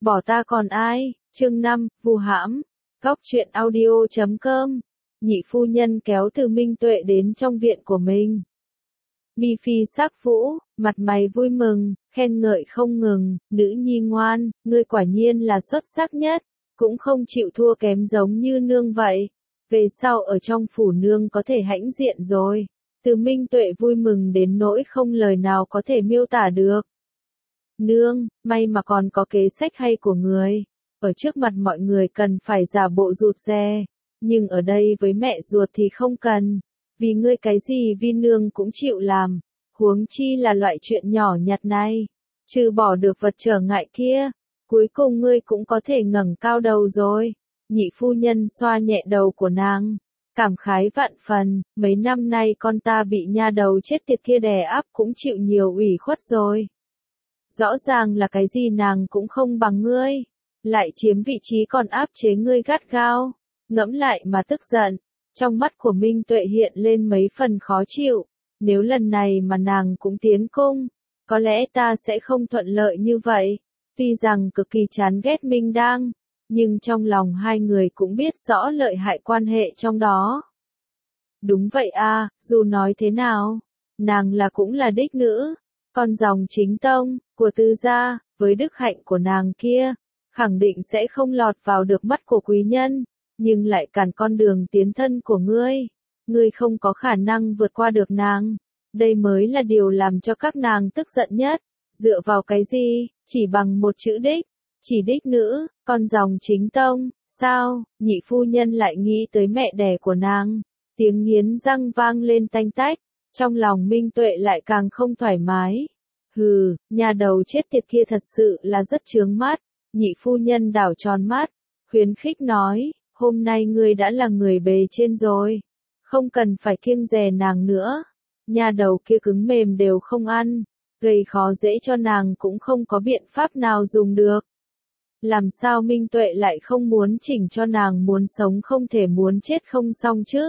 Bỏ ta còn ai, chương 5, vu hãm, góc truyện audio.com, nhị phu nhân kéo Từ Minh Tuệ đến trong viện của mình. Mi phi sắc vũ, mặt mày vui mừng, khen ngợi không ngừng, nữ nhi ngoan, ngươi quả nhiên là xuất sắc nhất, cũng không chịu thua kém giống như nương vậy. Về sau ở trong phủ nương có thể hãnh diện rồi. Từ Minh Tuệ vui mừng đến nỗi không lời nào có thể miêu tả được. Nương, may mà còn có kế sách hay của người. Ở trước mặt mọi người cần phải giả bộ rụt rè, nhưng ở đây với mẹ ruột thì không cần. Vì ngươi cái gì vi nương cũng chịu làm, huống chi là loại chuyện nhỏ nhặt này. Trừ bỏ được vật trở ngại kia, cuối cùng ngươi cũng có thể ngẩng cao đầu rồi. Nhị phu nhân xoa nhẹ đầu của nàng, cảm khái vạn phần, mấy năm nay con ta bị nha đầu chết tiệt kia đè áp cũng chịu nhiều ủy khuất rồi. Rõ ràng là cái gì nàng cũng không bằng ngươi, lại chiếm vị trí còn áp chế ngươi gắt gao, ngẫm lại mà tức giận. Trong mắt của Minh Tuệ hiện lên mấy phần khó chịu, nếu lần này mà nàng cũng tiến cung, có lẽ ta sẽ không thuận lợi như vậy. Tuy rằng cực kỳ chán ghét Minh Đang, nhưng trong lòng hai người cũng biết rõ lợi hại quan hệ trong đó. Đúng vậy à, dù nói thế nào, nàng là cũng là đích nữ, con dòng chính tông, của Tư gia, với đức hạnh của nàng kia, khẳng định sẽ không lọt vào được mắt của quý nhân, nhưng lại cản con đường tiến thân của ngươi. Ngươi không có khả năng vượt qua được nàng, đây mới là điều làm cho các nàng tức giận nhất. Dựa vào cái gì, chỉ bằng một chữ đích, chỉ đích nữ, con dòng chính tông, sao, nhị phu nhân lại nghĩ tới mẹ đẻ của nàng. Tiếng nghiến răng vang lên tanh tách, trong lòng Minh Tuệ lại càng không thoải mái. Hừ, nhà đầu chết tiệt kia thật sự là rất chướng mắt. Nhị phu nhân đảo tròn mắt, khuyến khích nói, hôm nay ngươi đã là người bề trên rồi, không cần phải kiêng dè nàng nữa. Nhà đầu kia cứng mềm đều không ăn, gây khó dễ cho nàng cũng không có biện pháp nào dùng được. Làm sao Minh Tuệ lại không muốn chỉnh cho nàng muốn sống không thể muốn chết không xong chứ?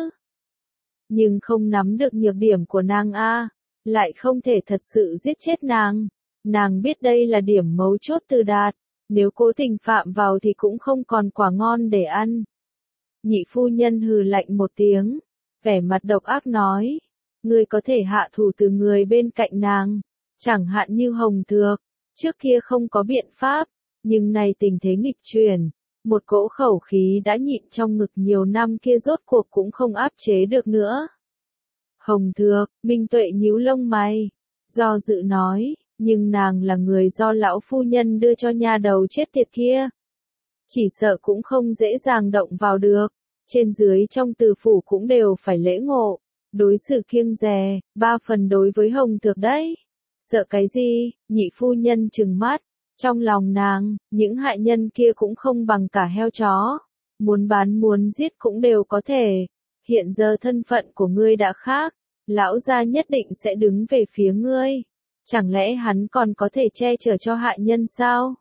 Nhưng không nắm được nhược điểm của nàng a, lại không thể thật sự giết chết nàng. Nàng biết đây là điểm mấu chốt Từ Đạt, nếu cố tình phạm vào thì cũng không còn quả ngon để ăn. Nhị phu nhân hừ lạnh một tiếng, vẻ mặt độc ác nói, ngươi có thể hạ thủ từ người bên cạnh nàng, chẳng hạn như Hồng Thược, trước kia không có biện pháp, nhưng nay tình thế nghịch chuyển, một cỗ khẩu khí đã nhịn trong ngực nhiều năm kia rốt cuộc cũng không áp chế được nữa. Hồng Thược, Minh Tuệ nhíu lông mày, do dự nói, nhưng nàng là người do lão phu nhân đưa cho nha đầu chết tiệt kia. Chỉ sợ cũng không dễ dàng động vào được, trên dưới trong Từ phủ cũng đều phải lễ ngộ, đối xử kiêng dè, 3 phần đối với Hồng Thược đấy. Sợ cái gì, nhị phu nhân trừng mắt, trong lòng nàng, những hại nhân kia cũng không bằng cả heo chó, muốn bán muốn giết cũng đều có thể. Hiện giờ thân phận của ngươi đã khác, lão gia nhất định sẽ đứng về phía ngươi. Chẳng lẽ hắn còn có thể che chở cho hại nhân sao?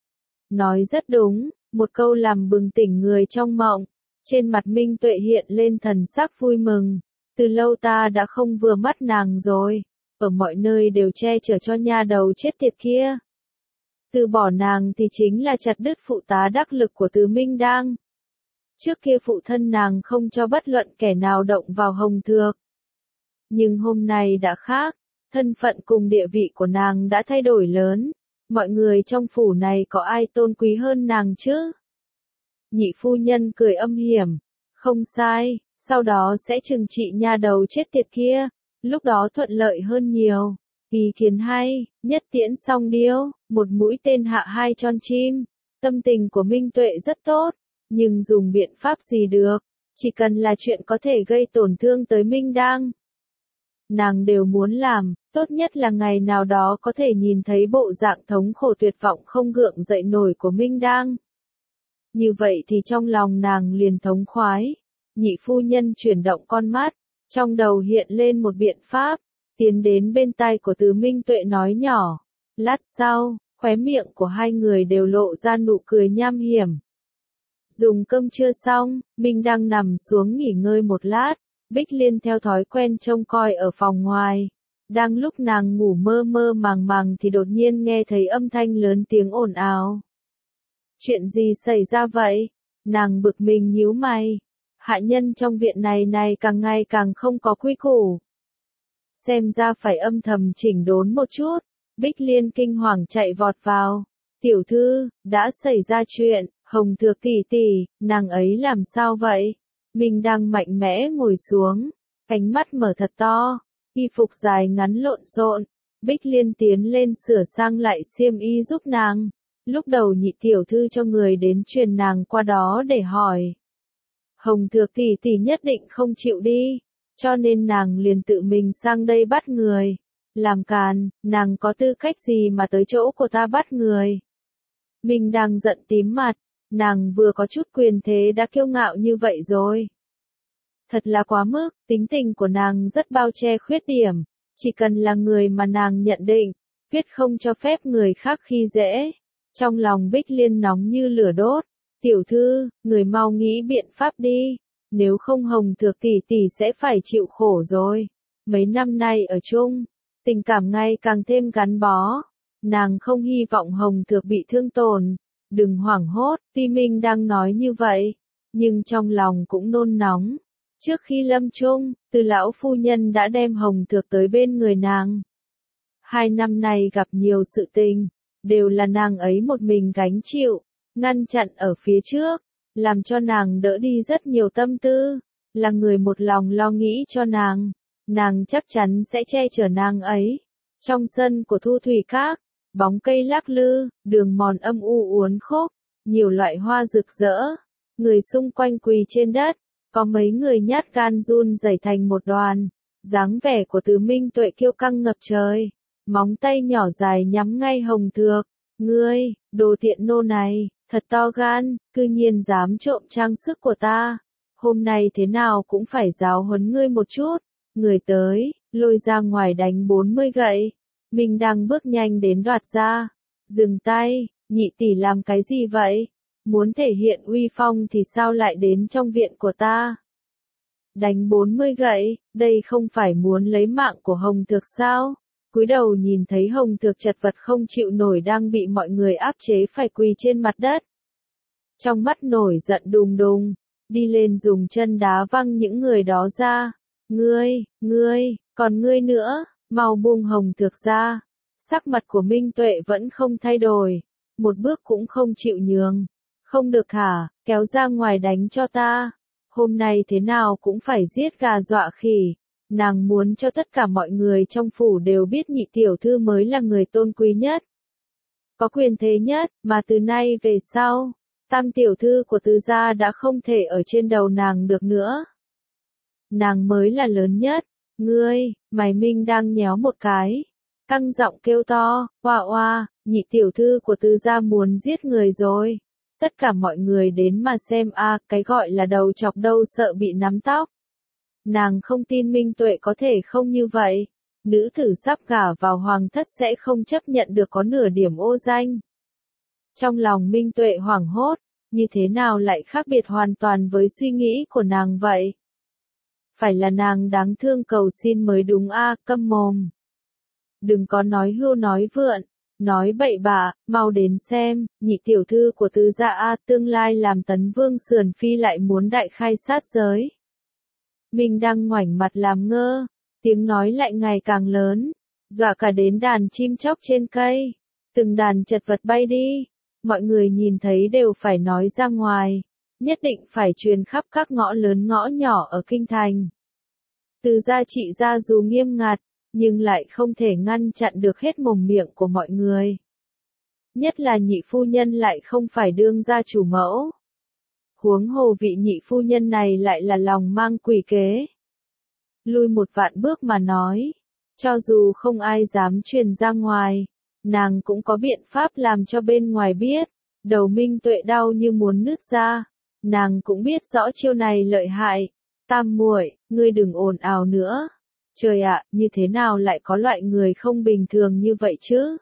Nói rất đúng, một câu làm bừng tỉnh người trong mộng. Trên mặt Minh Tuệ hiện lên thần sắc vui mừng. Từ lâu ta đã không vừa mắt nàng rồi, ở mọi nơi đều che chở cho nha đầu chết tiệt kia. Từ bỏ nàng thì chính là chặt đứt phụ tá đắc lực của Từ Minh Đang. Trước kia phụ thân nàng không cho bất luận kẻ nào động vào Hồng Thược. Nhưng hôm nay đã khác, thân phận cùng địa vị của nàng đã thay đổi lớn. Mọi người trong phủ này có ai tôn quý hơn nàng chứ? Nhị phu nhân cười âm hiểm, không sai, sau đó sẽ trừng trị nha đầu chết tiệt kia, lúc đó thuận lợi hơn nhiều. Ý kiến hay, nhất tiễn song điêu, một mũi tên hạ 2 con chim. Tâm tình của Minh Tuệ rất tốt, nhưng dùng biện pháp gì được, chỉ cần là chuyện có thể gây tổn thương tới Minh Đang. Nàng đều muốn làm, tốt nhất là ngày nào đó có thể nhìn thấy bộ dạng thống khổ tuyệt vọng không gượng dậy nổi của Minh Đang. Như vậy thì trong lòng nàng liền thống khoái. Nhị phu nhân chuyển động con mắt, trong đầu hiện lên một biện pháp, tiến đến bên tai của Từ Minh Tuệ nói nhỏ. Lát sau, khóe miệng của hai người đều lộ ra nụ cười nham hiểm. Dùng cơm trưa xong, Minh đang nằm xuống nghỉ ngơi một lát, Bích Liên theo thói quen trông coi ở phòng ngoài. Đang lúc nàng ngủ mơ mơ màng màng thì đột nhiên nghe thấy âm thanh lớn tiếng ồn ào. Chuyện gì xảy ra vậy? Nàng bực mình nhíu mày. Hạ nhân trong viện này càng ngày càng không có quy củ. Xem ra phải âm thầm chỉnh đốn một chút. Bích Liên kinh hoàng chạy vọt vào. Tiểu thư, đã xảy ra chuyện, Hồng Thược tỷ tỷ, nàng ấy làm sao vậy? Mình đang mạnh mẽ ngồi xuống, ánh mắt mở thật to, y phục dài ngắn lộn xộn. Bích Liên tiến lên sửa sang lại xiêm y giúp nàng. Lúc đầu nhị tiểu thư cho người đến truyền nàng qua đó để hỏi. Hồng Thược tỷ tỷ nhất định không chịu đi, cho nên nàng liền tự mình sang đây bắt người. Làm càn, nàng có tư cách gì mà tới chỗ của ta bắt người? Mình đang giận tím mặt, nàng vừa có chút quyền thế đã kiêu ngạo như vậy rồi. Thật là quá mức, tính tình của nàng rất bao che khuyết điểm, chỉ cần là người mà nàng nhận định, quyết không cho phép người khác khi dễ. Trong lòng Bích Liên nóng như lửa đốt, tiểu thư, người mau nghĩ biện pháp đi, nếu không Hồng Thược tỷ tỷ sẽ phải chịu khổ rồi. Mấy năm nay ở chung, tình cảm ngày càng thêm gắn bó, nàng không hy vọng Hồng Thược bị thương tổn. Đừng hoảng hốt, tuy mình đang nói như vậy, nhưng trong lòng cũng nôn nóng. Trước khi lâm chung, Từ lão phu nhân đã đem Hồng Thược tới bên người nàng. 2 năm này gặp nhiều sự tình, đều là nàng ấy một mình gánh chịu, ngăn chặn ở phía trước, làm cho nàng đỡ đi rất nhiều tâm tư, là người một lòng lo nghĩ cho nàng chắc chắn sẽ che chở nàng ấy. Trong sân của Thu Thủy Các, bóng cây lắc lư, đường mòn âm u uốn khúc, nhiều loại hoa rực rỡ, người xung quanh quỳ trên đất, có mấy người nhát gan run rẩy thành một đoàn, dáng vẻ của Từ Minh Tuệ kiêu căng ngập trời, móng tay nhỏ dài nhắm ngay Hồng Thược. Ngươi, đồ tiện nô này, thật to gan, cư nhiên dám trộm trang sức của ta. Hôm nay thế nào cũng phải giáo huấn ngươi một chút. Người tới, lôi ra ngoài đánh 40 gậy. Mình đang bước nhanh đến đoạt ra. Dừng tay, nhị tỷ làm cái gì vậy? Muốn thể hiện uy phong thì sao lại đến trong viện của ta? Đánh 40 gậy, đây không phải muốn lấy mạng của Hồng Thược sao? Cúi đầu nhìn thấy Hồng Thược chật vật không chịu nổi đang bị mọi người áp chế phải quỳ trên mặt đất. Trong mắt nổi giận đùng đùng, đi lên dùng chân đá văng những người đó ra. Ngươi, còn ngươi nữa, mau buông Hồng Thược ra. Sắc mặt của Minh Tuệ vẫn không thay đổi, một bước cũng không chịu nhường. Không được hả, kéo ra ngoài đánh cho ta. Hôm nay thế nào cũng phải giết gà dọa khỉ. Nàng muốn cho tất cả mọi người trong phủ đều biết nhị tiểu thư mới là người tôn quý nhất, có quyền thế nhất, mà từ nay về sau, tam tiểu thư của Từ gia đã không thể ở trên đầu nàng được nữa. Nàng mới là lớn nhất. Ngươi, mày Minh đang nhéo một cái, căng giọng kêu to, oa oa, nhị tiểu thư của Từ gia muốn giết người rồi. Tất cả mọi người đến mà xem a, cái gọi là đầu chọc đâu sợ bị nắm tóc. Nàng không tin Minh Tuệ có thể không như vậy. Nữ tử sắp gả vào hoàng thất sẽ không chấp nhận được có nửa điểm ô danh. Trong lòng Minh Tuệ hoảng hốt, như thế nào lại khác biệt hoàn toàn với suy nghĩ của nàng vậy? Phải là nàng đáng thương cầu xin mới đúng a, câm mồm. Đừng có nói hưu nói vượn, nói bậy bạ, mau đến xem, nhị tiểu thư của Từ gia a, tương lai làm Tấn Vương sườn phi lại muốn đại khai sát giới. Mình đang ngoảnh mặt làm ngơ, tiếng nói lại ngày càng lớn, dọa cả đến đàn chim chóc trên cây, từng đàn chật vật bay đi, mọi người nhìn thấy đều phải nói ra ngoài, nhất định phải truyền khắp các ngõ lớn ngõ nhỏ ở kinh thành. Từ gia trị gia dù nghiêm ngặt, nhưng lại không thể ngăn chặn được hết mồm miệng của mọi người. Nhất là nhị phu nhân lại không phải đương gia chủ mẫu. Huống hồ vị nhị phu nhân này lại là lòng mang quỷ kế. Lui một vạn bước mà nói, cho dù không ai dám truyền ra ngoài, nàng cũng có biện pháp làm cho bên ngoài biết. Đầu Minh Tuệ đau như muốn nứt ra, nàng cũng biết rõ chiêu này lợi hại. Tam muội, ngươi đừng ồn ào nữa. Trời ạ, như thế nào lại có loại người không bình thường như vậy chứ?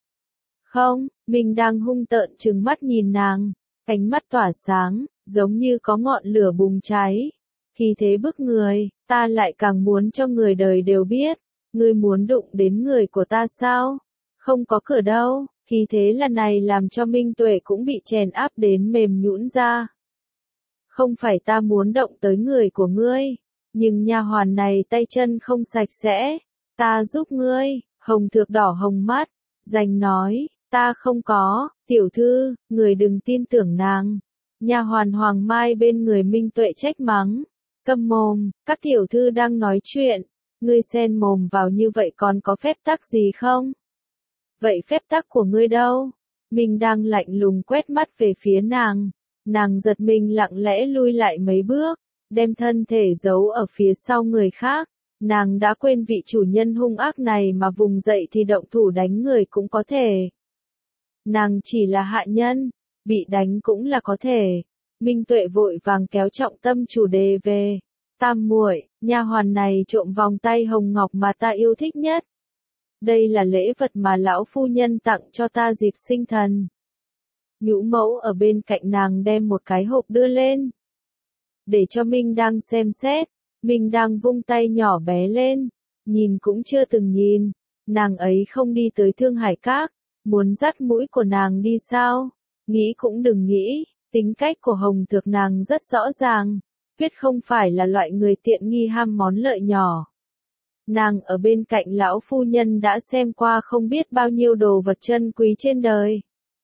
Không, mình đang hung tợn trừng mắt nhìn nàng, ánh mắt tỏa sáng, giống như có ngọn lửa bùng cháy. Khi thế bức người, ta lại càng muốn cho người đời đều biết, ngươi muốn đụng đến người của ta sao? Không có cửa đâu, Khí thế lần này làm cho Minh Tuệ cũng bị chèn áp đến mềm nhũn ra. Không phải ta muốn động tới người của ngươi, nhưng nha hoàn này tay chân không sạch sẽ, ta giúp ngươi. Hồng Thược đỏ hồng mắt, giành nói, ta không có, tiểu thư, người đừng tin tưởng nàng. Nha hoàn Hoàng Mai bên người Minh Tuệ trách mắng, câm mồm, các tiểu thư đang nói chuyện, ngươi xen mồm vào như vậy còn có phép tắc gì không? Vậy phép tắc của ngươi đâu? Minh đang lạnh lùng quét mắt về phía nàng giật mình lặng lẽ lui lại mấy bước, đem thân thể giấu ở phía sau người khác. Nàng đã quên vị chủ nhân hung ác này mà vùng dậy thì động thủ đánh người cũng có thể. Nàng chỉ là hạ nhân, bị đánh cũng là có thể. Minh Tuệ vội vàng kéo trọng tâm chủ đề về. Tam muội, nha hoàn này trộm vòng tay hồng ngọc mà ta yêu thích nhất. Đây là lễ vật mà lão phu nhân tặng cho ta dịp sinh thần. Nhũ mẫu ở bên cạnh nàng đem một cái hộp đưa lên. Để cho Minh đang xem xét. Minh đang vung tay nhỏ bé lên, nhìn cũng chưa từng nhìn, nàng ấy không đi tới Thương Hải Các, muốn dắt mũi của nàng đi sao? Nghĩ cũng đừng nghĩ, tính cách của Hồng Thược nàng rất rõ ràng, quyết không phải là loại người tiện nghi ham món lợi nhỏ. Nàng ở bên cạnh lão phu nhân đã xem qua không biết bao nhiêu đồ vật chân quý trên đời.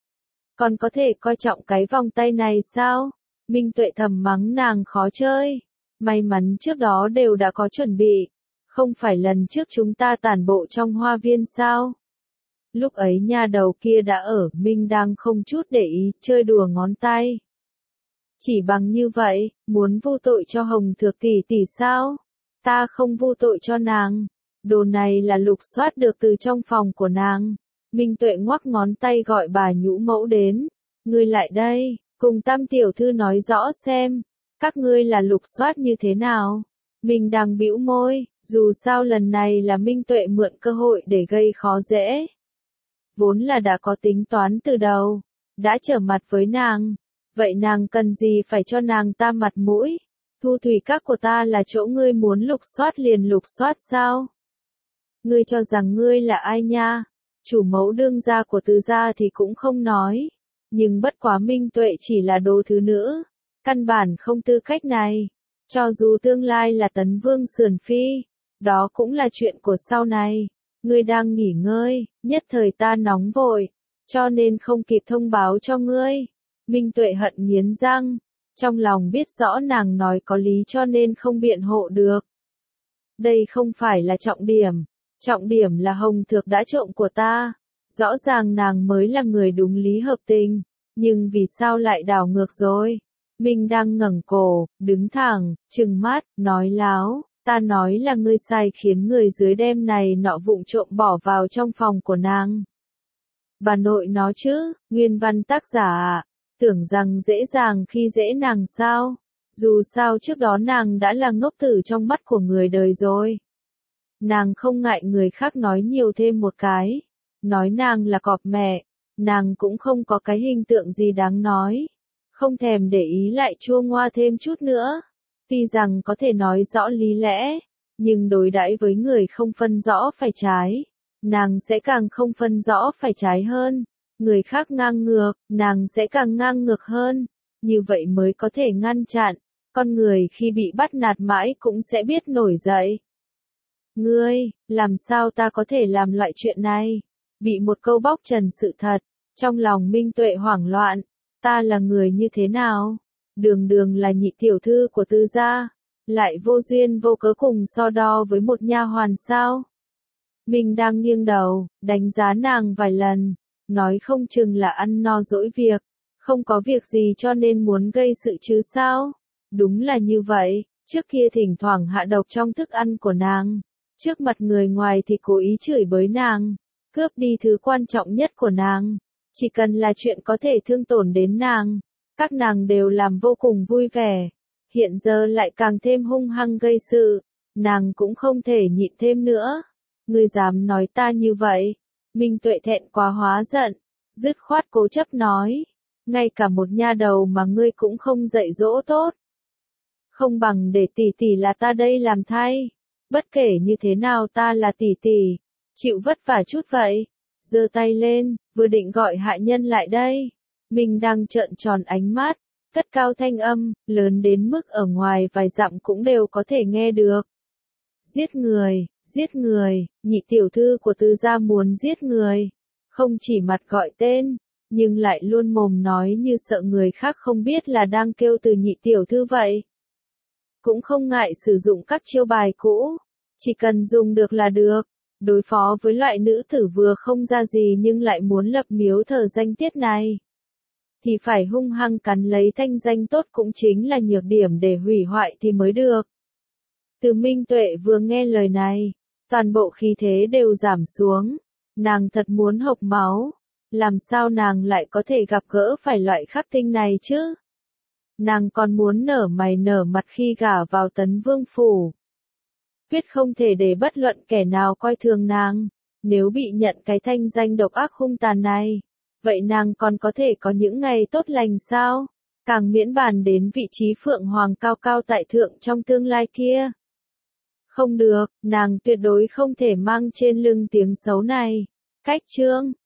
Còn có thể coi trọng cái vòng tay này sao? Minh Tuệ thầm mắng nàng khó chơi. May mắn trước đó đều đã có chuẩn bị, không phải lần trước chúng ta tản bộ trong hoa viên sao? Lúc ấy nha đầu kia đã ở, Minh đang không chút để ý, chơi đùa ngón tay. Chỉ bằng như vậy, muốn vô tội cho Hồng Thược tỷ tỷ sao? Ta không vô tội cho nàng. Đồ này là lục soát được từ trong phòng của nàng. Minh Tuệ ngoắc ngón tay gọi bà nhũ mẫu đến. Ngươi lại đây, cùng Tam tiểu thư nói rõ xem. Các ngươi là lục soát như thế nào? Mình đang bĩu môi, dù sao lần này là Minh Tuệ mượn cơ hội để gây khó dễ. Vốn là đã có tính toán từ đầu, đã trở mặt với nàng. Vậy nàng cần gì phải cho nàng ta mặt mũi? Thu thủy các của ta là chỗ ngươi muốn lục soát liền lục soát sao? Ngươi cho rằng ngươi là ai nha? Chủ mẫu đương gia của Từ gia thì cũng không nói. Nhưng bất quá Minh Tuệ chỉ là đồ thứ nữ. Căn bản không tư cách này. Cho dù tương lai là Tấn Vương Sườn Phi, đó cũng là chuyện của sau này. Ngươi đang nghỉ ngơi, nhất thời ta nóng vội, cho nên không kịp thông báo cho ngươi. Minh Tuệ hận nghiến răng, trong lòng biết rõ nàng nói có lý cho nên không biện hộ được. Đây không phải là trọng điểm là Hồng Thược đã trộm của ta. Rõ ràng nàng mới là người đúng lý hợp tình, nhưng vì sao lại đảo ngược rồi? Minh đang ngẩng cổ, đứng thẳng, trừng mắt, nói láo, ta nói là ngươi sai khiến người dưới đem này nọ vụng trộm bỏ vào trong phòng của nàng. Bà nội nó chứ, nguyên văn tác giả ạ, tưởng rằng dễ dàng khi dễ nàng sao? Dù sao trước đó nàng đã là ngốc tử trong mắt của người đời rồi. Nàng không ngại người khác nói nhiều thêm một cái, nói nàng là cọp mẹ, nàng cũng không có cái hình tượng gì đáng nói. Không thèm để ý lại chua ngoa thêm chút nữa. Tuy rằng có thể nói rõ lý lẽ, nhưng đối đãi với người không phân rõ phải trái, nàng sẽ càng không phân rõ phải trái hơn. Người khác ngang ngược, nàng sẽ càng ngang ngược hơn. Như vậy mới có thể ngăn chặn. Con người khi bị bắt nạt mãi cũng sẽ biết nổi dậy. Ngươi, làm sao ta có thể làm loại chuyện này? Bị một câu bóc trần sự thật, trong lòng Minh Tuệ hoảng loạn. Ta là người như thế nào? Đường đường là nhị tiểu thư của Tư gia, lại vô duyên vô cớ cùng so đo với một nha hoàn sao? Mình đang nghiêng đầu, đánh giá nàng vài lần, nói không chừng là ăn no dỗi việc, không có việc gì cho nên muốn gây sự chứ sao? Đúng là như vậy, trước kia thỉnh thoảng hạ độc trong thức ăn của nàng, trước mặt người ngoài thì cố ý chửi bới nàng, cướp đi thứ quan trọng nhất của nàng. Chỉ cần là chuyện có thể thương tổn đến nàng, các nàng đều làm vô cùng vui vẻ. Hiện giờ lại càng thêm hung hăng gây sự, nàng cũng không thể nhịn thêm nữa. Ngươi dám nói ta như vậy? Minh Tuệ thẹn quá hóa giận, dứt khoát cố chấp nói, ngay cả một nha đầu mà ngươi cũng không dạy dỗ tốt. Không bằng để tỷ tỷ là ta đây làm thay. Bất kể như thế nào ta là tỷ tỷ, chịu vất vả chút vậy. Giơ tay lên, vừa định gọi hạ nhân lại đây. Mình đang trợn tròn ánh mắt, cất cao thanh âm, lớn đến mức ở ngoài vài dặm cũng đều có thể nghe được. Giết người, nhị tiểu thư của Tư gia muốn giết người. Không chỉ mặt gọi tên, nhưng lại luôn mồm nói như sợ người khác không biết là đang kêu từ nhị tiểu thư vậy. Cũng không ngại sử dụng các chiêu bài cũ, chỉ cần dùng được là được. Đối phó với loại nữ tử vừa không ra gì nhưng lại muốn lập miếu thờ danh tiết này, thì phải hung hăng cắn lấy thanh danh tốt cũng chính là nhược điểm để hủy hoại thì mới được. Từ Minh Tuệ vừa nghe lời này, toàn bộ khí thế đều giảm xuống, nàng thật muốn hộc máu, làm sao nàng lại có thể gặp gỡ phải loại khắc tinh này chứ? Nàng còn muốn nở mày nở mặt khi gả vào Tấn Vương phủ. Quyết không thể để bất luận kẻ nào coi thường nàng, nếu bị nhận cái thanh danh độc ác hung tàn này, vậy nàng còn có thể có những ngày tốt lành sao? Càng miễn bàn đến vị trí phượng hoàng cao cao tại thượng trong tương lai kia. Không được, nàng tuyệt đối không thể mang trên lưng tiếng xấu này. Cách chương